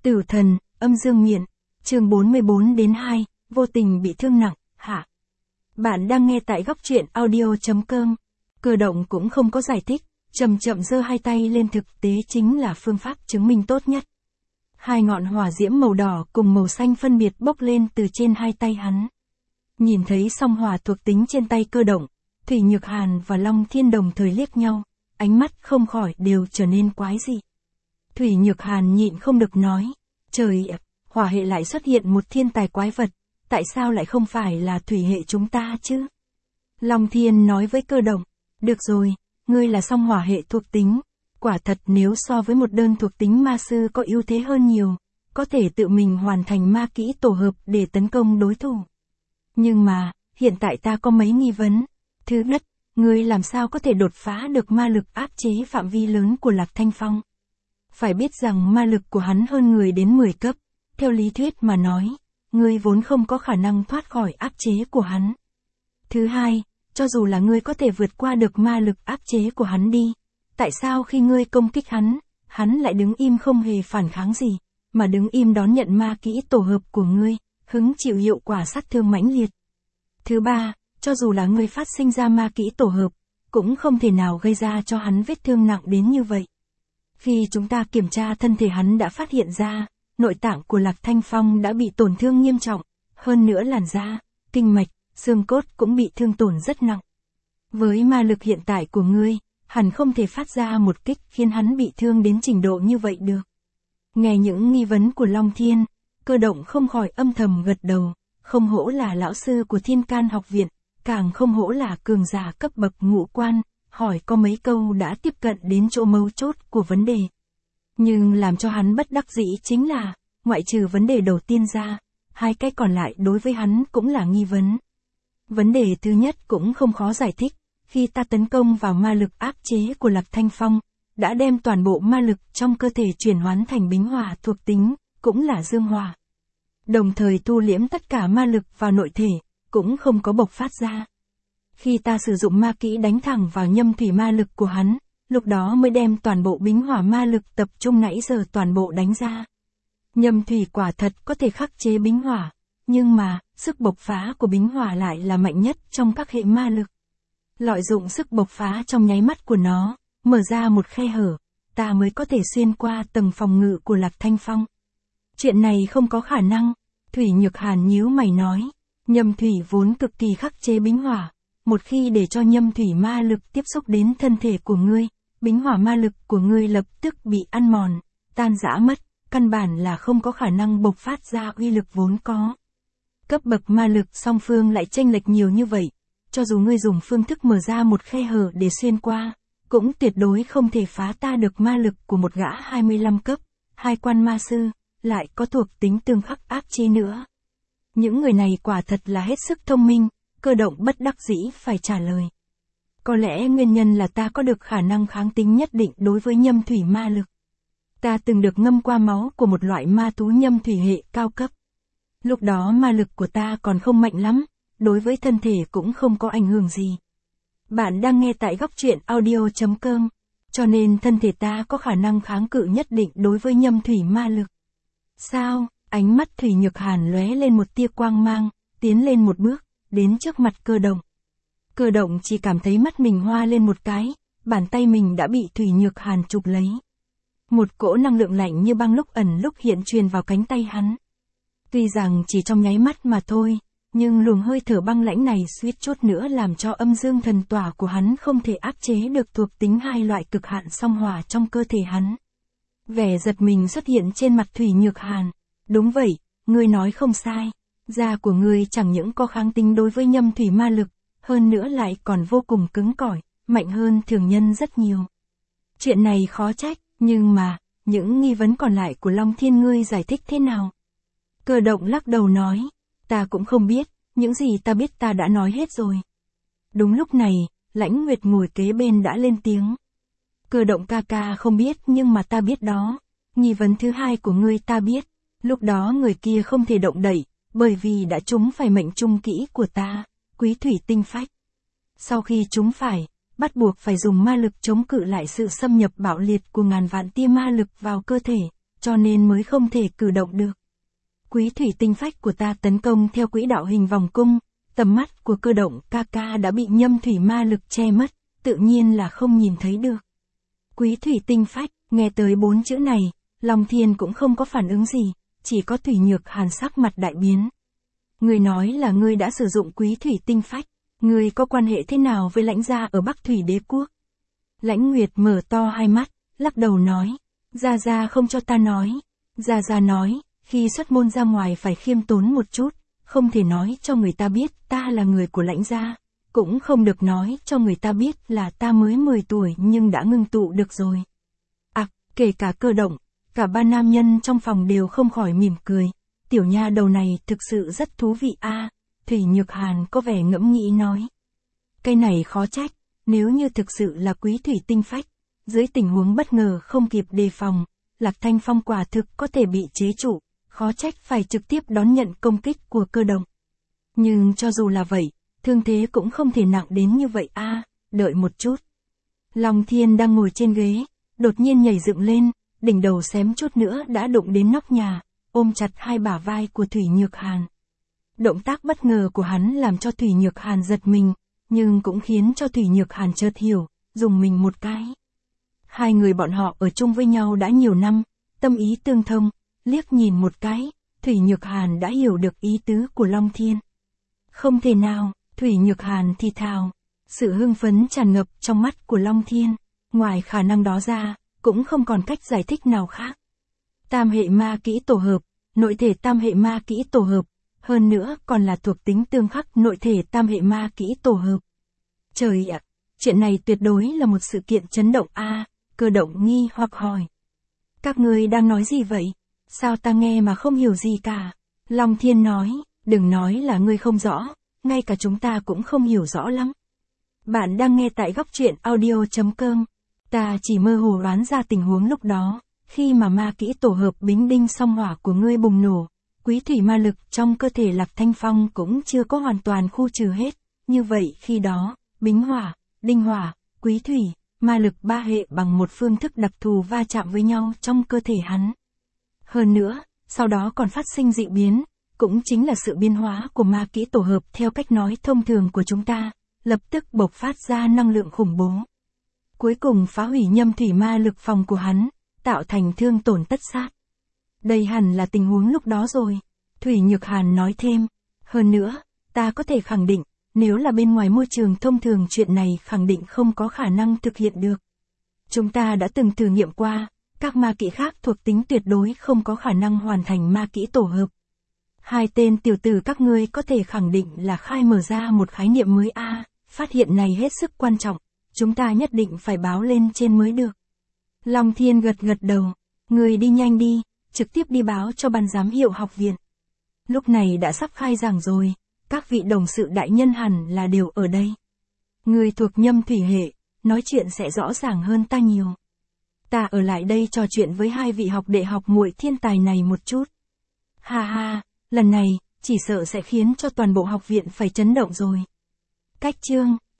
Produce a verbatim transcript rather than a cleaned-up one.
Tử thần, âm dương miện, chương bốn mươi bốn đến hai, vô tình bị thương nặng, hạ. Bạn đang nghe tại góc truyện audio.com. Cơ động cũng không có giải thích, chậm chậm giơ hai tay lên, thực tế chính là phương pháp chứng minh tốt nhất. Hai ngọn hỏa diễm màu đỏ cùng màu xanh phân biệt bốc lên từ trên hai tay hắn. Nhìn thấy song hỏa thuộc tính trên tay Cơ động, Thủy Nhược Hàn và Long Thiên đồng thời liếc nhau, ánh mắt không khỏi đều trở nên quái dị. Thủy Nhược Hàn nhịn không được nói, trời ạ, hỏa hệ lại xuất hiện một thiên tài quái vật, tại sao lại không phải là thủy hệ chúng ta chứ? Long Thiên nói với Cơ động, được rồi, ngươi là song hỏa hệ thuộc tính, quả thật nếu so với một đơn thuộc tính ma sư có ưu thế hơn nhiều, có thể tự mình hoàn thành ma kỹ tổ hợp để tấn công đối thủ. Nhưng mà, hiện tại ta có mấy nghi vấn. Thứ nhất, ngươi làm sao có thể đột phá được ma lực áp chế phạm vi lớn của Lạc Thanh Phong? Phải biết rằng ma lực của hắn hơn người đến mười cấp, theo lý thuyết mà nói, ngươi vốn không có khả năng thoát khỏi áp chế của hắn. Thứ hai, cho dù là ngươi có thể vượt qua được ma lực áp chế của hắn đi, tại sao khi ngươi công kích hắn, hắn lại đứng im không hề phản kháng gì, mà đứng im đón nhận ma kỹ tổ hợp của ngươi, hứng chịu hiệu quả sát thương mãnh liệt. Thứ ba, cho dù là ngươi phát sinh ra ma kỹ tổ hợp, cũng không thể nào gây ra cho hắn vết thương nặng đến như vậy. Khi chúng ta kiểm tra thân thể hắn đã phát hiện ra, nội tạng của Lạc Thanh Phong đã bị tổn thương nghiêm trọng, hơn nữa làn da, kinh mạch, xương cốt cũng bị thương tổn rất nặng. Với ma lực hiện tại của ngươi, hẳn không thể phát ra một kích khiến hắn bị thương đến trình độ như vậy được. Nghe những nghi vấn của Long Thiên, Cơ động không khỏi âm thầm gật đầu, không hổ là lão sư của Thiên Can học viện, càng không hổ là cường giả cấp bậc ngũ quan, hỏi có mấy câu đã tiếp cận đến chỗ mấu chốt của vấn đề. Nhưng làm cho hắn bất đắc dĩ chính là, ngoại trừ vấn đề đầu tiên ra, hai cái còn lại đối với hắn cũng là nghi vấn. Vấn đề thứ nhất cũng không khó giải thích, khi ta tấn công vào ma lực áp chế của Lạc Thanh Phong, đã đem toàn bộ ma lực trong cơ thể chuyển hoán thành bính hỏa thuộc tính, cũng là dương hỏa. Đồng thời thu liễm tất cả ma lực vào nội thể, cũng không có bộc phát ra. Khi ta sử dụng ma kỹ đánh thẳng vào nhâm thủy ma lực của hắn, lúc đó mới đem toàn bộ bính hỏa ma lực tập trung nãy giờ toàn bộ đánh ra. Nhâm thủy quả thật có thể khắc chế bính hỏa, nhưng mà, sức bộc phá của bính hỏa lại là mạnh nhất trong các hệ ma lực. Lợi dụng sức bộc phá trong nháy mắt của nó, mở ra một khe hở, ta mới có thể xuyên qua tầng phòng ngự của Lạc Thanh Phong. Chuyện này không có khả năng, Thủy Nhược Hàn nhíu mày nói, nhâm thủy vốn cực kỳ khắc chế bính hỏa, một khi để cho nhâm thủy ma lực tiếp xúc đến thân thể của ngươi, bính hỏa ma lực của ngươi lập tức bị ăn mòn, tan rã mất, căn bản là không có khả năng bộc phát ra uy lực vốn có. Cấp bậc ma lực song phương lại chênh lệch nhiều như vậy, cho dù ngươi dùng phương thức mở ra một khe hở để xuyên qua, cũng tuyệt đối không thể phá ta được ma lực của một gã hai mươi lăm cấp, hai quan ma sư, lại có thuộc tính tương khắc áp chế nữa. Những người này quả thật là hết sức thông minh, Cơ động bất đắc dĩ phải trả lời. Có lẽ nguyên nhân là ta có được khả năng kháng tính nhất định đối với nhâm thủy ma lực. Ta từng được ngâm qua máu của một loại ma thú nhâm thủy hệ cao cấp. Lúc đó ma lực của ta còn không mạnh lắm, đối với thân thể cũng không có ảnh hưởng gì. Bạn đang nghe tại góc truyện audio.com, cho nên thân thể ta có khả năng kháng cự nhất định đối với nhâm thủy ma lực. Sao? Ánh mắt Thủy Nhược Hàn lóe lên một tia quang mang, tiến lên một bước, đến trước mặt Cơ động. Cơ động chỉ cảm thấy mắt mình hoa lên một cái, bàn tay mình đã bị Thủy Nhược Hàn chụp lấy. Một cỗ năng lượng lạnh như băng lúc ẩn lúc hiện truyền vào cánh tay hắn. Tuy rằng chỉ trong nháy mắt mà thôi, nhưng luồng hơi thở băng lãnh này suýt chút nữa làm cho âm dương thần tỏa của hắn không thể áp chế được thuộc tính hai loại cực hạn song hỏa trong cơ thể hắn. Vẻ giật mình xuất hiện trên mặt Thủy Nhược Hàn. Đúng vậy, ngươi nói không sai. Da của ngươi chẳng những có kháng tính đối với nhâm thủy ma lực, hơn nữa lại còn vô cùng cứng cỏi, mạnh hơn thường nhân rất nhiều. Chuyện này khó trách, nhưng mà, những nghi vấn còn lại của Long Thiên ngươi giải thích thế nào? Cơ động lắc đầu nói, ta cũng không biết, những gì ta biết ta đã nói hết rồi. Đúng lúc này, Lãnh Nguyệt ngồi kế bên đã lên tiếng. Cơ động ca ca không biết nhưng mà ta biết đó. Nghi vấn thứ hai của ngươi ta biết, lúc đó người kia không thể động đậy, bởi vì đã trúng phải mệnh trung kỹ của ta, Quý Thủy Tinh Phách. Sau khi trúng phải, bắt buộc phải dùng ma lực chống cự lại sự xâm nhập bạo liệt của ngàn vạn tia ma lực vào cơ thể, cho nên mới không thể cử động được. Quý thủy tinh phách của ta tấn công theo quỹ đạo hình vòng cung, tầm mắt của cơ động ca ca đã bị nhâm thủy ma lực che mất, tự nhiên là không nhìn thấy được. Quý thủy tinh phách, nghe tới bốn chữ này, Long Thiên cũng không có phản ứng gì, chỉ có Thủy Nhược Hàn sắc mặt đại biến. Ngươi nói là ngươi đã sử dụng quý thủy tinh phách, ngươi có quan hệ thế nào với lãnh gia ở Bắc Thủy Đế Quốc? Lãnh Nguyệt mở to hai mắt, lắc đầu nói, Gia Gia không cho ta nói. Gia Gia nói, khi xuất môn ra ngoài phải khiêm tốn một chút, không thể nói cho người ta biết ta là người của lãnh gia, cũng không được nói cho người ta biết là ta mới mười tuổi nhưng đã ngưng tụ được rồi. À, kể cả cơ động, cả ba nam nhân trong phòng đều không khỏi mỉm cười, tiểu nha đầu này thực sự rất thú vị a. À, Thủy Nhược Hàn có vẻ ngẫm nghĩ nói. Cái này khó trách, nếu như thực sự là quý thủy tinh phách, dưới tình huống bất ngờ không kịp đề phòng, Lạc Thanh Phong quả thực có thể bị chế trụ, khó trách phải trực tiếp đón nhận công kích của cơ động. Nhưng cho dù là vậy, thương thế cũng không thể nặng đến như vậy a. À, đợi một chút. Long Thiên đang ngồi trên ghế, đột nhiên nhảy dựng lên, đỉnh đầu xém chút nữa đã đụng đến nóc nhà, ôm chặt hai bả vai của Thủy Nhược Hàn. Động tác bất ngờ của hắn làm cho Thủy Nhược Hàn giật mình, nhưng cũng khiến cho Thủy Nhược Hàn chợt hiểu, dùng mình một cái. Hai người bọn họ ở chung với nhau đã nhiều năm, tâm ý tương thông, liếc nhìn một cái, Thủy Nhược Hàn đã hiểu được ý tứ của Long Thiên. Không thể nào, Thủy Nhược Hàn thì thào, sự hưng phấn tràn ngập trong mắt của Long Thiên, ngoài khả năng đó ra, cũng không còn cách giải thích nào khác. Tam hệ ma kỹ tổ hợp, nội thể tam hệ ma kỹ tổ hợp, hơn nữa còn là thuộc tính tương khắc nội thể tam hệ ma kỹ tổ hợp. Trời ạ, chuyện này tuyệt đối là một sự kiện chấn động a. À, cơ động nghi hoặc hỏi. Các ngươi đang nói gì vậy? Sao ta nghe mà không hiểu gì cả? Long Thiên nói, đừng nói là ngươi không rõ, ngay cả chúng ta cũng không hiểu rõ lắm. Bạn đang nghe tại góc truyện audio chấm com. Ta chỉ mơ hồ đoán ra tình huống lúc đó, khi mà ma kỹ tổ hợp bính đinh song hỏa của ngươi bùng nổ, quý thủy ma lực trong cơ thể Lạc Thanh Phong cũng chưa có hoàn toàn khu trừ hết, như vậy khi đó, bính hỏa, đinh hỏa, quý thủy, ma lực ba hệ bằng một phương thức đặc thù va chạm với nhau trong cơ thể hắn. Hơn nữa, sau đó còn phát sinh dị biến, cũng chính là sự biến hóa của ma kỹ tổ hợp theo cách nói thông thường của chúng ta, lập tức bộc phát ra năng lượng khủng bố. Cuối cùng phá hủy nhâm thủy ma lực phòng của hắn, tạo thành thương tổn tất sát. Đây hẳn là tình huống lúc đó rồi. Thủy Nhược Hàn nói thêm. Hơn nữa, ta có thể khẳng định, nếu là bên ngoài môi trường thông thường chuyện này khẳng định không có khả năng thực hiện được. Chúng ta đã từng thử nghiệm qua, các ma kỹ khác thuộc tính tuyệt đối không có khả năng hoàn thành ma kỹ tổ hợp. Hai tên tiểu tử các ngươi có thể khẳng định là khai mở ra một khái niệm mới a. À, phát hiện này hết sức quan trọng, chúng ta nhất định phải báo lên trên mới được. Long Thiên gật gật đầu, người đi nhanh đi, trực tiếp đi báo cho ban giám hiệu học viện. Lúc này đã sắp khai giảng rồi, các vị đồng sự đại nhân hẳn là đều ở đây. Người thuộc nhâm thủy hệ, nói chuyện sẽ rõ ràng hơn ta nhiều. Ta ở lại đây trò chuyện với hai vị học đệ học muội thiên tài này một chút. Ha ha, lần này, chỉ sợ sẽ khiến cho toàn bộ học viện phải chấn động rồi. Cách chương